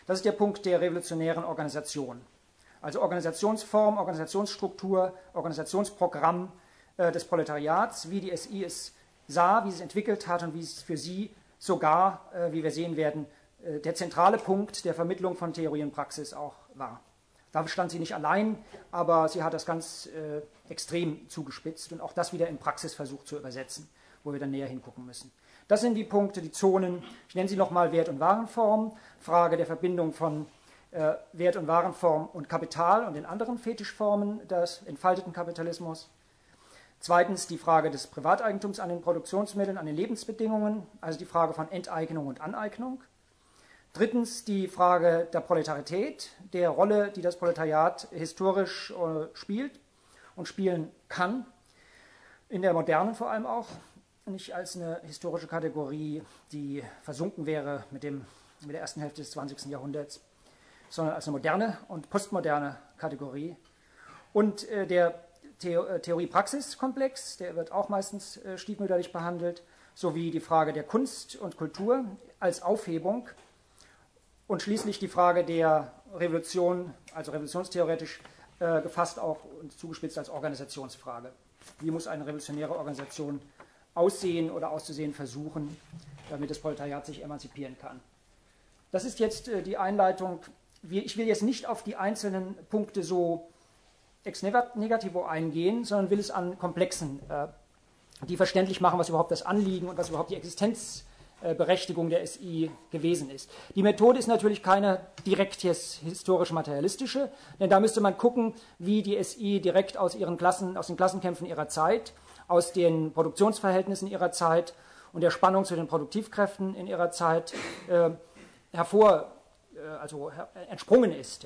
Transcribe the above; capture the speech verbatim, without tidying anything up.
Das ist der Punkt der revolutionären Organisation. Also Organisationsform, Organisationsstruktur, Organisationsprogramm äh, des Proletariats, wie die S I es sah, wie sie es entwickelt hat und wie es für sie sogar, äh, wie wir sehen werden, äh, der zentrale Punkt der Vermittlung von Theorie und Praxis auch war. Da stand sie nicht allein, aber sie hat das ganz äh, extrem zugespitzt und auch das wieder in Praxis versucht zu übersetzen, wo wir dann näher hingucken müssen. Das sind die Punkte, die Zonen, ich nenne sie nochmal Wert- und Warenform, Frage der Verbindung von äh, Wert- und Warenform und Kapital und den anderen Fetischformen des entfalteten Kapitalismus. Zweitens die Frage des Privateigentums an den Produktionsmitteln, an den Lebensbedingungen, also die Frage von Enteignung und Aneignung. Drittens die Frage der Proletarität, der Rolle, die das Proletariat historisch äh, spielt und spielen kann, in der Modernen vor allem auch, nicht als eine historische Kategorie, die versunken wäre mit, dem, mit der ersten Hälfte des zwanzigsten Jahrhunderts, sondern als eine moderne und postmoderne Kategorie. Und äh, der The- Theorie-Praxis-Komplex, der wird auch meistens äh, stiefmütterlich behandelt, sowie die Frage der Kunst und Kultur als Aufhebung. Und schließlich die Frage der Revolution, also revolutionstheoretisch äh, gefasst auch und zugespitzt als Organisationsfrage. Wie muss eine revolutionäre Organisation aussehen oder auszusehen versuchen, damit das Proletariat sich emanzipieren kann? Das ist jetzt äh, die Einleitung. Ich will jetzt nicht auf die einzelnen Punkte so ex negativo eingehen, sondern will es an Komplexen, äh, die verständlich machen, was überhaupt das Anliegen und was überhaupt die Existenz Berechtigung der S I gewesen ist. Die Methode ist natürlich keine direkt historisch-materialistische, denn da müsste man gucken, wie die S I direkt aus ihren Klassen, aus den Klassenkämpfen ihrer Zeit, aus den Produktionsverhältnissen ihrer Zeit und der Spannung zu den Produktivkräften in ihrer Zeit äh, hervor, äh, also her, entsprungen ist.